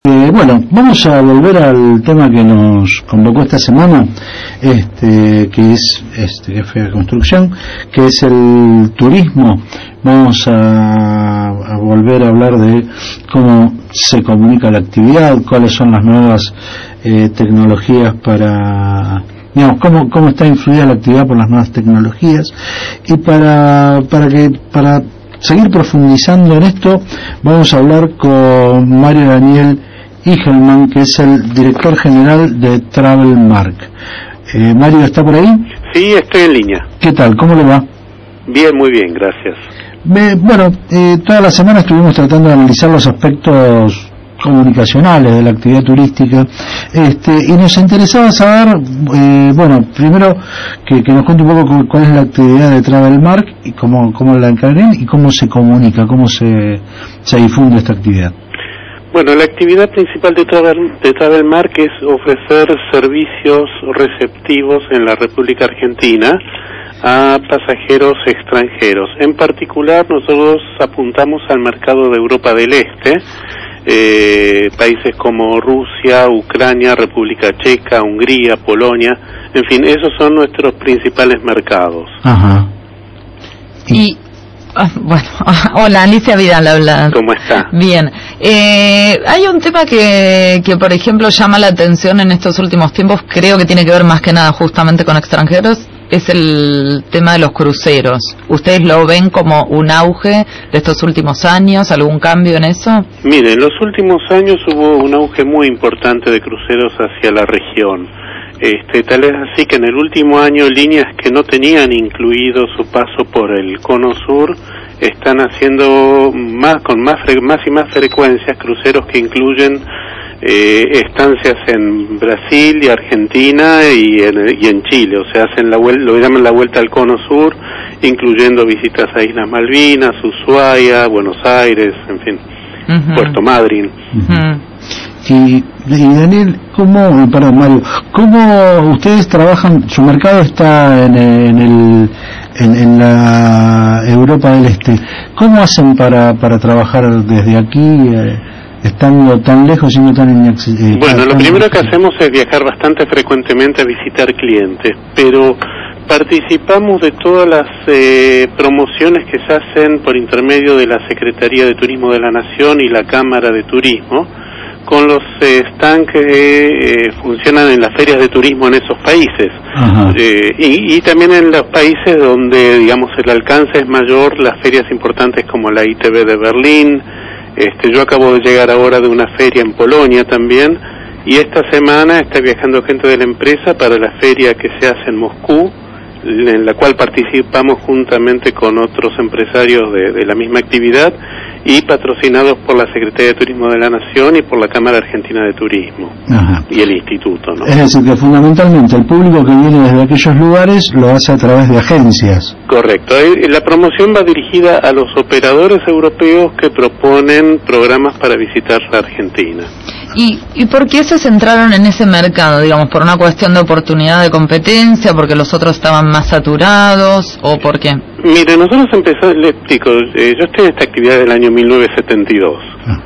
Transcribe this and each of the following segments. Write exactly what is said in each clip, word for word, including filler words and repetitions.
Eh, bueno, vamos a volver al tema que nos convocó esta semana, este, que es este, que fue la construcción, que es el turismo. Vamos a, a volver a hablar de cómo se comunica la actividad, cuáles son las nuevas eh, tecnologías para, digamos, cómo, cómo está influida la actividad por las nuevas tecnologías, y para, para que, para seguir profundizando en esto, vamos a hablar con Mario Daniel Igelman, que es el director general de Travelmark. Eh, Mario, ¿está por ahí? Sí, estoy en línea. ¿Qué tal? ¿Cómo le va? Bien, muy bien, gracias. Me, bueno, eh, toda la semana estuvimos tratando de analizar los aspectos comunicacionales de la actividad turística, este, y nos interesaba saber, eh, bueno, primero que, que nos cuente un poco cuál es la actividad de Travelmark y cómo, cómo la encargan y cómo se comunica, cómo se, se difunde esta actividad. Bueno, la actividad principal de, Travel, de Travelmark es ofrecer servicios receptivos en la República Argentina a pasajeros extranjeros. En particular, nosotros apuntamos al mercado de Europa del Este, eh, países como Rusia, Ucrania, República Checa, Hungría, Polonia, en fin, esos son nuestros principales mercados. Ajá. Y... Ah, bueno, hola, Alicia Vidal habla. ¿Cómo está? Bien. Eh, hay un tema que, que, por ejemplo, llama la atención en estos últimos tiempos, creo que tiene que ver más que nada justamente con extranjeros, es el tema de los cruceros. ¿Ustedes lo ven como un auge de estos últimos años? ¿Algún cambio en eso? Mire, en los últimos años hubo un auge muy importante de cruceros hacia la región. Este, tal es así que en el último año líneas que no tenían incluido su paso por el cono sur están haciendo más con más más y más frecuencias cruceros que incluyen eh, estancias en Brasil y Argentina y en, y en Chile, o sea, hacen la vuelta, lo llaman la vuelta al cono sur, incluyendo visitas a Islas Malvinas, Ushuaia, Buenos Aires, en fin, uh-huh. Puerto Madryn. Uh-huh. Y, y Daniel, ¿cómo, perdón Mario, cómo ustedes trabajan? Su mercado está en, en el en, en la Europa del Este. ¿Cómo hacen para para trabajar desde aquí, eh, estando tan lejos y no tan inaccesible? Eh, bueno, lo primero que hacemos es viajar bastante frecuentemente a visitar clientes, pero participamos de todas las eh, promociones que se hacen por intermedio de la Secretaría de Turismo de la Nación y la Cámara de Turismo, con los eh, stands que eh, funcionan en las ferias de turismo en esos países, eh, y, y también en los países donde, digamos, el alcance es mayor, las ferias importantes como la I T B de Berlín. Este, yo acabo de llegar ahora de una feria en Polonia también, y esta semana está viajando gente de la empresa para la feria que se hace en Moscú, en la cual participamos juntamente con otros empresarios de, de la misma actividad y patrocinados por la Secretaría de Turismo de la Nación y por la Cámara Argentina de Turismo. Ajá. Y el Instituto, ¿no? Es decir, que fundamentalmente el público que viene desde aquellos lugares lo hace a través de agencias. Correcto. La promoción va dirigida a los operadores europeos que proponen programas para visitar la Argentina. ¿Y, ¿Y por qué se centraron en ese mercado? Digamos, ¿por una cuestión de oportunidad de competencia, porque los otros estaban más saturados, o por qué? Mire, nosotros empezamos, le explico, eh, yo estoy en esta actividad del año mil novecientos setenta y dos, ah.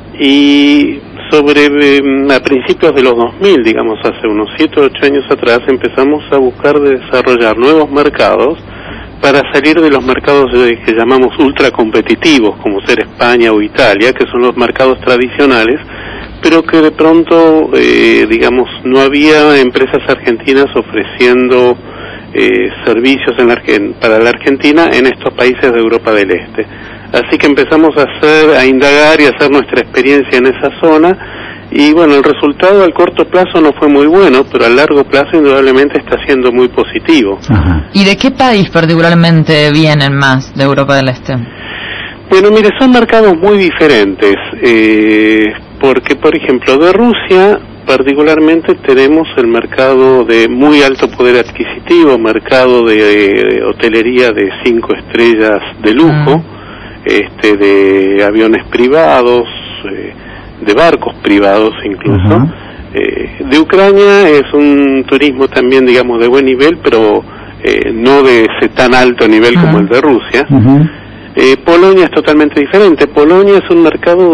y sobre, eh, a principios de los dos mil, digamos, hace unos siete o ocho años atrás, empezamos a buscar de desarrollar nuevos mercados para salir de los mercados eh, que llamamos ultracompetitivos, como ser España o Italia, que son los mercados tradicionales, pero que de pronto, eh, digamos, no había empresas argentinas ofreciendo eh, servicios en la, para la Argentina en estos países de Europa del Este. Así que empezamos a hacer, a indagar y a hacer nuestra experiencia en esa zona, y bueno, el resultado al corto plazo no fue muy bueno, pero a largo plazo indudablemente está siendo muy positivo. Ajá. ¿Y de qué país particularmente vienen más de Europa del Este? Bueno, mire, son mercados muy diferentes, eh, porque, por ejemplo, de Rusia particularmente tenemos el mercado de muy alto poder adquisitivo, mercado de, de hotelería de cinco estrellas de lujo, mm. este, de aviones privados, eh, de barcos privados incluso. Uh-huh. Eh, de Ucrania es un turismo también, digamos, de buen nivel, pero eh, no de ese tan alto nivel uh-huh. como el de Rusia. Uh-huh. Eh, Polonia es totalmente diferente. Polonia es un mercado donde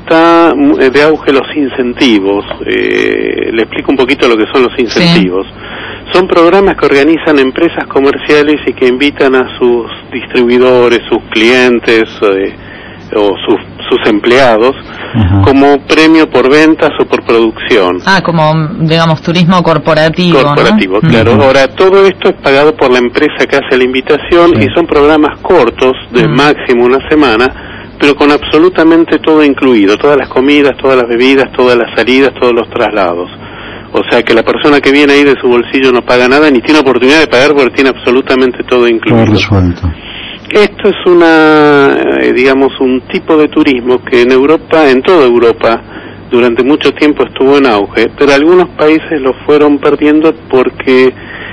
está de auge los incentivos. Eh, le explico un poquito lo que son los incentivos. Sí. Son programas que organizan empresas comerciales y que invitan a sus distribuidores, sus clientes eh, o sus, sus empleados, uh-huh, como premio por ventas o por producción. Ah, como, digamos, turismo corporativo, Corporativo, ¿no? Claro. Uh-huh. Ahora, todo esto es pagado por la empresa que hace la invitación, sí, y son programas cortos, de uh-huh, máximo una semana, pero con absolutamente todo incluido, todas las comidas, todas las bebidas, todas las salidas, todos los traslados. O sea que la persona que viene ahí de su bolsillo no paga nada, ni tiene oportunidad de pagar porque tiene absolutamente todo incluido. Todo resuelto. Esto es una, eh, digamos, un tipo de turismo que en Europa, en toda Europa, durante mucho tiempo estuvo en auge, pero algunos países lo fueron perdiendo porque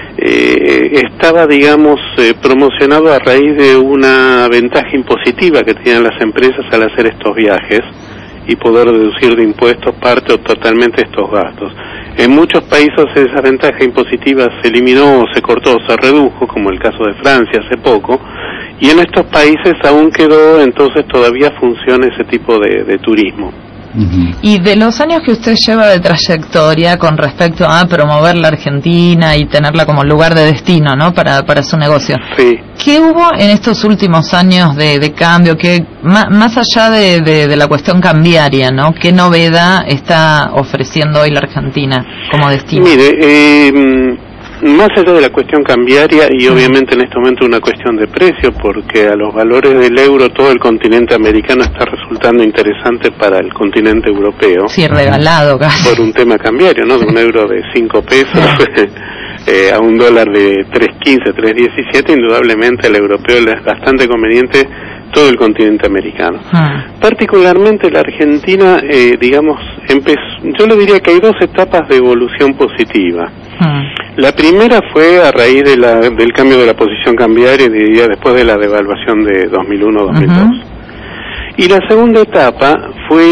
eh, estaba, digamos, eh, promocionado a raíz de una ventaja impositiva que tenían las empresas al hacer estos viajes y poder deducir de impuestos parte o totalmente estos gastos. En muchos países esa ventaja impositiva se eliminó, se cortó, se redujo, como el caso de Francia hace poco, y en estos países aún quedó, entonces todavía funciona ese tipo de, de turismo. Uh-huh. Y de los años que usted lleva de trayectoria con respecto a promover la Argentina y tenerla como lugar de destino, ¿no?, para para su negocio. Sí. ¿Qué hubo en estos últimos años de, de cambio? Que más, más allá de, de, de la cuestión cambiaria, ¿no?, ¿qué novedad está ofreciendo hoy la Argentina como destino? Mire, eh, más allá de la cuestión cambiaria y obviamente en este momento una cuestión de precio, porque a los valores del euro todo el continente americano está resultando interesante para el continente europeo. Sí, regalado casi. Por un tema cambiario, ¿no? De un euro de cinco pesos eh, a un dólar de tres quince, tres diecisiete, indudablemente al europeo le es bastante conveniente todo el continente americano. Ah. Particularmente la Argentina, eh, digamos, empezó, yo le diría que hay dos etapas de evolución positiva. Ah. La primera fue a raíz de la, del cambio de la posición cambiaria, diría después de la devaluación de dos mil uno dos mil dos. Uh-huh. Y la segunda etapa fue,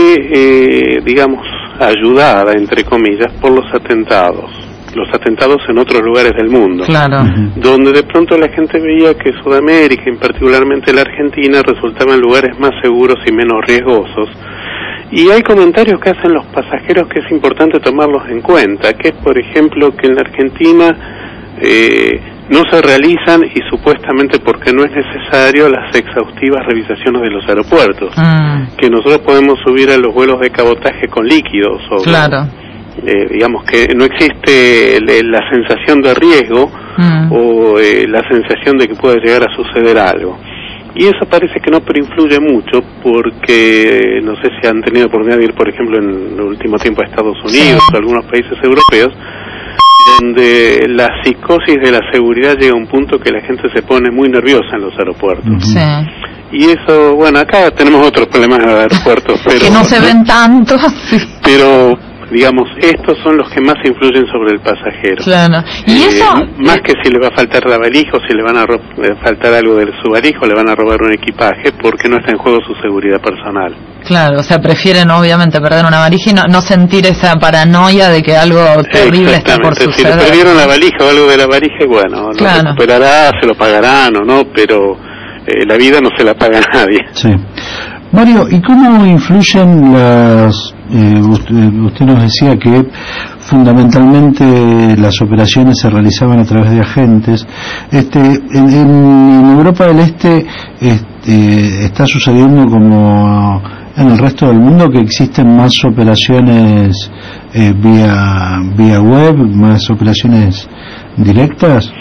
eh, digamos, ayudada, entre comillas, por los atentados. Los atentados en otros lugares del mundo, claro, donde de pronto la gente veía que Sudamérica, y particularmente la Argentina, resultaban lugares más seguros y menos riesgosos. Y hay comentarios que hacen los pasajeros que es importante tomarlos en cuenta, que es, por ejemplo, que en la Argentina eh, no se realizan, y supuestamente porque no es necesario, las exhaustivas revisaciones de los aeropuertos, mm. que nosotros podemos subir a los vuelos de cabotaje con líquidos, o claro. Eh, digamos que no existe le, la sensación de riesgo mm. o eh, la sensación de que puede llegar a suceder algo. Y eso parece que no influye mucho, porque no sé si han tenido oportunidad de ir, por ejemplo, en el último tiempo a Estados Unidos sí. o a algunos países europeos, donde la psicosis de la seguridad llega a un punto que la gente se pone muy nerviosa en los aeropuertos. Sí. Y eso, bueno, acá tenemos otros problemas en los aeropuertos, pero que no se ven tanto. Sí. Pero digamos, estos son los que más influyen sobre el pasajero. Claro. ¿Y eh, eso? Más que si le va a faltar la valija, o si le van a ro- faltar algo de su valija, o le van a robar un equipaje, porque no está en juego su seguridad personal. Claro, o sea, prefieren obviamente perder una valija y no, no sentir esa paranoia de que algo terrible está por suceder. Si le perdieron la valija o algo de la valija, bueno, claro. lo recuperará, se lo pagarán o no, pero eh, la vida no se la paga a nadie. Sí. Mario, ¿y cómo influyen las... Eh, usted, usted nos decía que fundamentalmente las operaciones se realizaban a través de agentes. Este, en, en Europa del Este este, está sucediendo como en el resto del mundo, que existen más operaciones eh, vía vía web, más operaciones directas.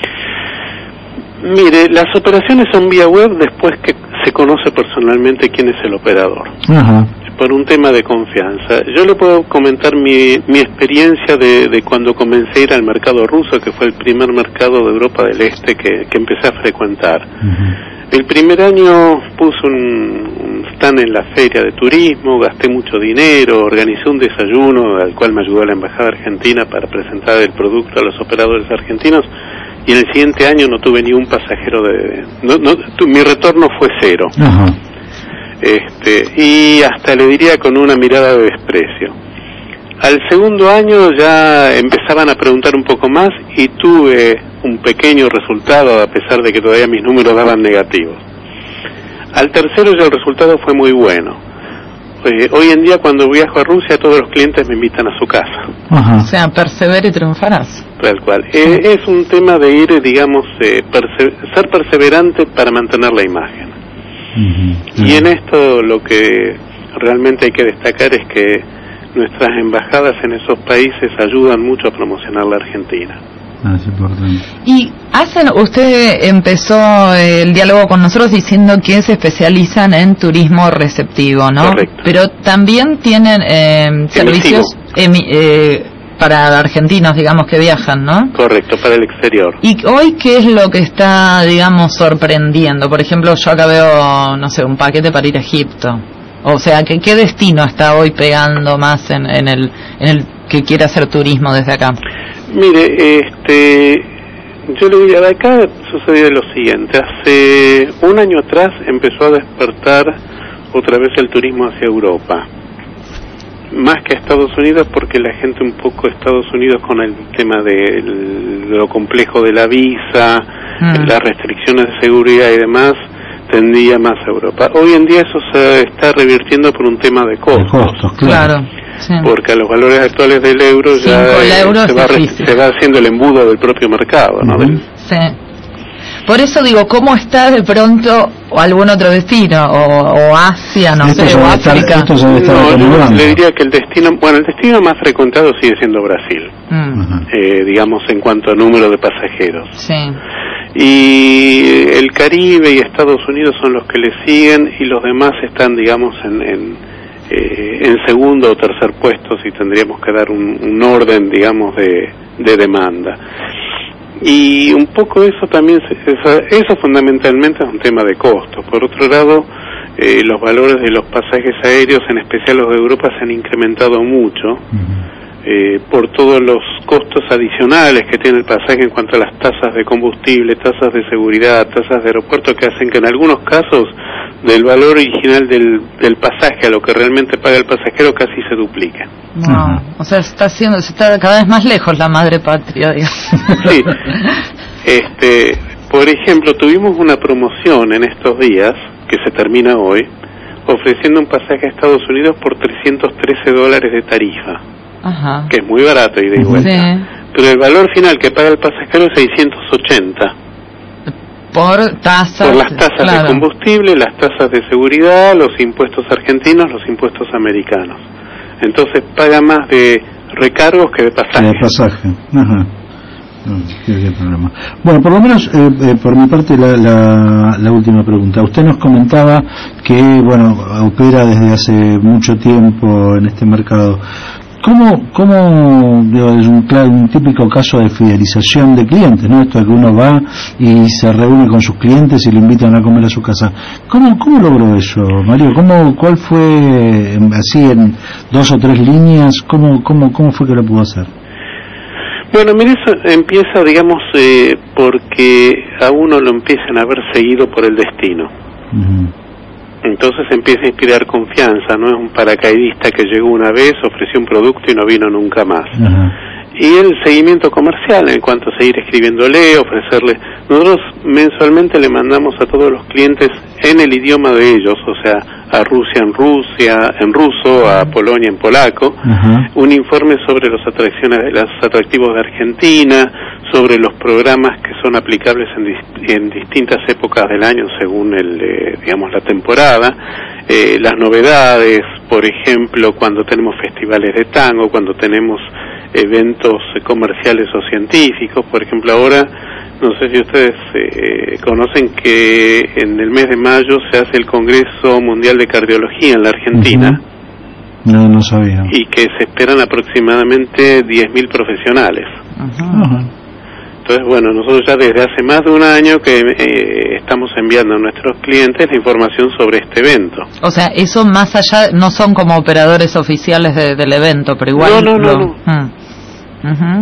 Mire, las operaciones son vía web después que se conoce personalmente quién es el operador. Ajá. Por un tema de confianza. Yo le puedo comentar mi, mi experiencia de, de cuando comencé a ir al mercado ruso, que fue el primer mercado de Europa del Este que, que empecé a frecuentar. Uh-huh. El primer año puse un, un stand en la feria de turismo, gasté mucho dinero, organicé un desayuno al cual me ayudó la Embajada Argentina para presentar el producto a los operadores argentinos, y en el siguiente año no tuve ni un pasajero de... No, no, tu, mi retorno fue cero. Uh-huh. Este, y hasta le diría con una mirada de desprecio. Al segundo año ya empezaban a preguntar un poco más y tuve un pequeño resultado, a pesar de que todavía mis números daban negativos. Al tercero ya el resultado fue muy bueno. Eh, hoy en día cuando viajo a Rusia todos los clientes me invitan a su casa. Ajá. O sea, persevera y triunfarás. Tal cual. Eh, es un tema de ir, digamos, eh, perse- ser perseverante para mantener la imagen. Uh-huh. Y en esto lo que realmente hay que destacar es que nuestras embajadas en esos países ayudan mucho a promocionar la Argentina. Ah, es importante. Y hacen, usted empezó el diálogo con nosotros diciendo que se especializan en turismo receptivo, ¿no? Correcto. Pero también tienen eh, servicios emi, eh, para argentinos, digamos, que viajan, ¿no? Correcto, para el exterior. ¿Y hoy qué es lo que está, digamos, sorprendiendo? Por ejemplo, yo acá veo, no sé, un paquete para ir a Egipto. O sea, ¿qué, qué destino está hoy pegando más en, en, el, en el que quiere hacer turismo desde acá? Mire, este, yo le diría, de acá sucedió lo siguiente. Hace un año atrás empezó a despertar otra vez el turismo hacia Europa. Más que a Estados Unidos, porque la gente un poco de Estados Unidos con el tema de lo complejo de la visa, mm. las restricciones de seguridad y demás, tendía más a Europa. Hoy en día eso se está revirtiendo por un tema de costos. De costos, claro. claro. Sí. Porque a los valores actuales del euro ya eh, se, va re, se va haciendo el embudo del propio mercado, ¿no? Uh-huh. Sí. Por eso digo, ¿cómo está de pronto algún otro destino? O, o Asia, no esto sé, o África. Estar, no, yo le diría que el destino, bueno, el destino más frecuentado sigue siendo Brasil, uh-huh. eh, digamos en cuanto a número de pasajeros. Sí. Y el Caribe y Estados Unidos son los que le siguen y los demás están, digamos, en... en Eh, en segundo o tercer puesto, si tendríamos que dar un, un orden, digamos, de, de demanda. Y un poco eso también, eso, eso fundamentalmente es un tema de costos. Por otro lado, eh, los valores de los pasajes aéreos, en especial los de Europa, se han incrementado mucho, uh-huh. eh, por todos los costos adicionales que tiene el pasaje en cuanto a las tasas de combustible, tasas de seguridad, tasas de aeropuerto, que hacen que en algunos casos del valor original del, del pasaje a lo que realmente paga el pasajero casi se duplica. No, uh-huh. O sea, está haciendo, se está cada vez más lejos la madre patria, digamos. Sí. Este, por ejemplo, tuvimos una promoción en estos días, que se termina hoy, ofreciendo un pasaje a Estados Unidos por trescientos trece dólares de tarifa. Ajá. Que es muy barato y de vuelta. Sí. Pero el valor final que paga el pasajero es seiscientos ochenta. Por tasas. Por las tasas claro. de combustible, las tasas de seguridad, los impuestos argentinos, los impuestos americanos. Entonces paga más de recargos que de pasaje. De pasaje. Ajá. No, qué problema. Bueno, por lo menos eh, eh, por mi parte la, la, la última pregunta. Usted nos comentaba que, bueno, opera desde hace mucho tiempo en este mercado. ¿Cómo, cómo digo, es un, un típico caso de fidelización de clientes, ¿no? Esto de que uno va y se reúne con sus clientes y le invitan a comer a su casa. ¿Cómo, cómo logró eso, Mario? ¿Cómo, cuál fue, así en dos o tres líneas, cómo, cómo, cómo fue que lo pudo hacer? Bueno, mire, eso empieza, digamos, eh, porque a uno lo empiezan a ver seguido por el destino. Uh-huh. Entonces empieza a inspirar confianza, no es un paracaidista que llegó una vez, ofreció un producto y no vino nunca más. Uh-huh. Y el seguimiento comercial, en cuanto a seguir escribiéndole, ofrecerle... Nosotros mensualmente le mandamos a todos los clientes en el idioma de ellos, o sea, a Rusia en Rusia, en ruso, a Polonia en polaco, uh-huh. un informe sobre los atracciones, los atractivos de Argentina, sobre los programas que son aplicables en, dis, en distintas épocas del año según el, eh, digamos, la temporada, eh, las novedades, por ejemplo, cuando tenemos festivales de tango, cuando tenemos eventos comerciales o científicos. Por ejemplo, ahora, no sé si ustedes eh, conocen que en el mes de mayo se hace el Congreso Mundial de Cardiología en la Argentina. Uh-huh. No, no sabía. Y que se esperan aproximadamente diez mil profesionales. Uh-huh. Entonces, bueno, nosotros ya desde hace más de un año que eh, estamos enviando a nuestros clientes la información sobre este evento. O sea, eso más allá, no son como operadores oficiales de, del evento, pero igual... No, no, lo... no. no. Hmm. Uh-huh.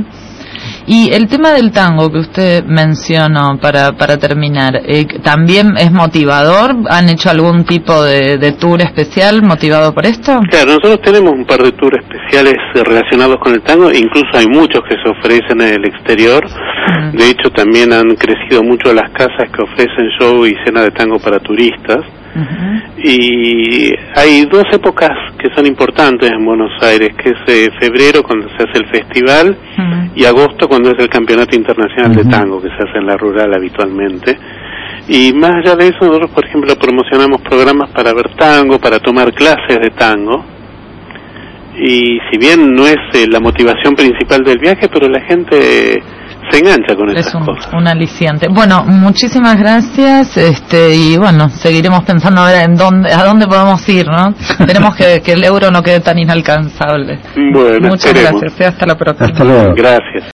Y el tema del tango que usted mencionó para para terminar, eh, ¿también es motivador? ¿Han hecho algún tipo de, de tour especial motivado por esto? Claro, nosotros tenemos un par de tours especiales relacionados con el tango, incluso hay muchos que se ofrecen en el exterior. Uh-huh. De hecho, también han crecido mucho las casas que ofrecen show y cena de tango para turistas. Uh-huh. Y hay dos épocas que son importantes en Buenos Aires, que es eh, febrero, cuando se hace el festival, uh-huh. y agosto, cuando es el Campeonato Internacional uh-huh. de Tango, que se hace en la rural habitualmente. Y más allá de eso, nosotros, por ejemplo, promocionamos programas para ver tango, para tomar clases de tango. Y si bien no es eh, la motivación principal del viaje, pero la gente se engancha con estas es un, cosas. un aliciente. Bueno, muchísimas gracias, este y bueno, seguiremos pensando a ver en dónde, a dónde podemos ir, ¿no? Tenemos que que el euro no quede tan inalcanzable. Bueno, muchas esperemos. gracias, hasta la próxima. Hasta luego. Gracias.